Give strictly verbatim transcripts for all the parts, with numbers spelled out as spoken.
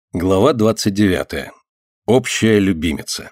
Глава двадцать девятая. Общая любимица.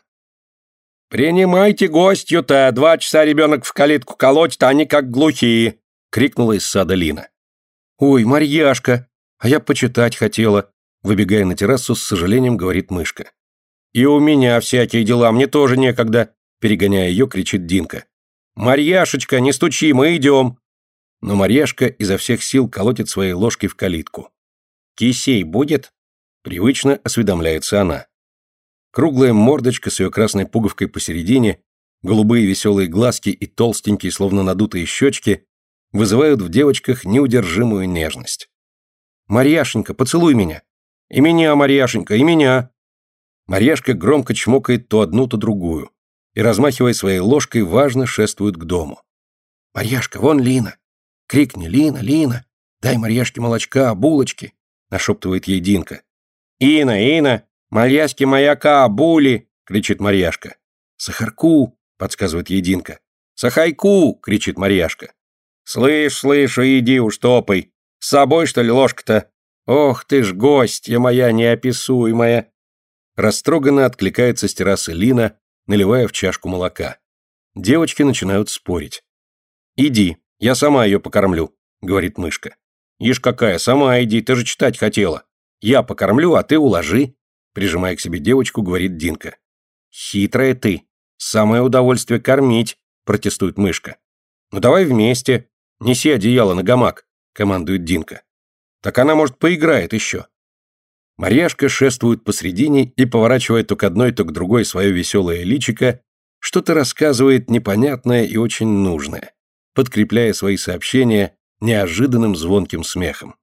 «Принимайте гостью-то! Два часа ребенок в калитку колотит, а они как глухие!» — крикнула из сада Лина. «Ой, Марьяшка! А я почитать хотела!» — выбегая на террасу, с сожалением говорит мышка. «И у меня всякие дела, мне тоже некогда!» — перегоняя ее, кричит Динка. «Марьяшечка, не стучи, мы идем!» Но Марьяшка изо всех сил колотит своей ложкой в калитку. «Кисей будет?» Привычно осведомляется она. Круглая мордочка с ее красной пуговкой посередине, голубые веселые глазки и толстенькие, словно надутые щечки вызывают в девочках неудержимую нежность. «Марьяшенька, поцелуй меня!» «И меня, Марьяшенька, и меня!» Марьяшка громко чмокает то одну, то другую и, размахивая своей ложкой, важно шествует к дому. «Марьяшка, вон Лина! Крикни, Лина, Лина! Дай Марьяшке молочка, булочки!» нашептывает ей Динка. «Ина, Ина! Марьяшке маяка, були!» — кричит Марьяшка. «Сахарку!» — подсказывает ей Динка. «Сахайку!» — кричит Марьяшка. «Слышь, слышь, иди уж топай! С собой, что ли, ложка-то? Ох ты ж гостья моя неописуемая!» Растроганно откликается с террасы Лина, наливая в чашку молока. Девочки начинают спорить. «Иди, я сама ее покормлю», — говорит мышка. «Ишь какая, сама иди, ты же читать хотела. Я покормлю, а ты уложи», — прижимая к себе девочку, говорит Динка. «Хитрая ты. Самое удовольствие кормить», — протестует мышка. «Ну давай вместе. Неси одеяло на гамак», — командует Динка. «Так она, может, поиграет еще». Марьяшка шествует посредине и, поворачивая то к одной, то к другой свое веселое личико, что-то рассказывает непонятное и очень нужное, подкрепляя свои сообщения неожиданным звонким смехом.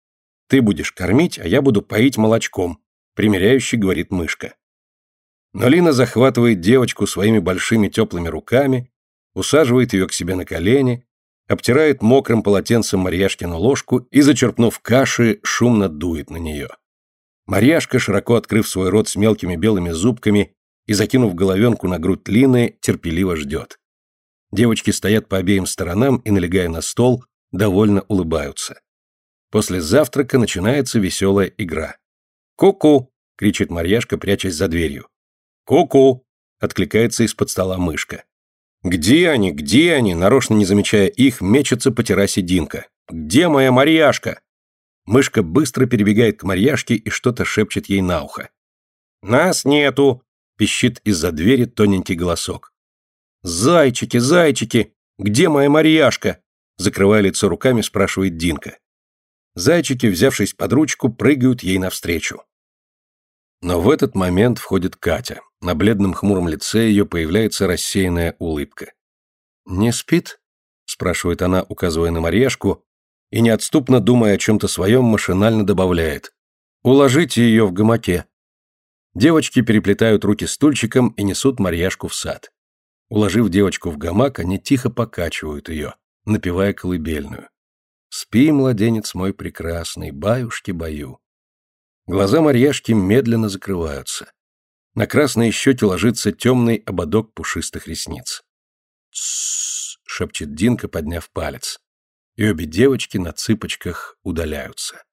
«Ты будешь кормить, а я буду поить молочком», — примиряюще говорит мышка. Но Лина захватывает девочку своими большими теплыми руками, усаживает ее к себе на колени, обтирает мокрым полотенцем Марьяшкину ложку и, зачерпнув каши, шумно дует на нее. Марьяшка, широко открыв свой рот с мелкими белыми зубками и закинув головенку на грудь Лины, терпеливо ждет. Девочки стоят по обеим сторонам и, налегая на стол, довольно улыбаются. После завтрака начинается веселая игра. «Ку-ку!» — кричит Марьяшка, прячась за дверью. «Ку-ку!» — откликается из-под стола мышка. «Где они? Где они?» — нарочно не замечая их, мечется по террасе Динка. «Где моя Марьяшка?» Мышка быстро перебегает к Марьяшке и что-то шепчет ей на ухо. «Нас нету!» — пищит из-за двери тоненький голосок. «Зайчики, зайчики! Где моя Марьяшка?» — закрывая лицо руками, спрашивает Динка. Зайчики, взявшись под ручку, прыгают ей навстречу. Но в этот момент входит Катя. На бледном хмуром лице ее появляется рассеянная улыбка. «Не спит?» — спрашивает она, указывая на Марьяшку, и, неотступно думая о чем-то своем, машинально добавляет. «Уложите ее в гамаке». Девочки переплетают руки стульчиком и несут Марьяшку в сад. Уложив девочку в гамак, они тихо покачивают ее, напевая колыбельную. «Спи, младенец мой прекрасный, баюшки-баю». Глаза Марьяшки медленно закрываются. На красной щеке ложится темный ободок пушистых ресниц. «Тссс», — шепчет Динка, подняв палец. И обе девочки на цыпочках удаляются.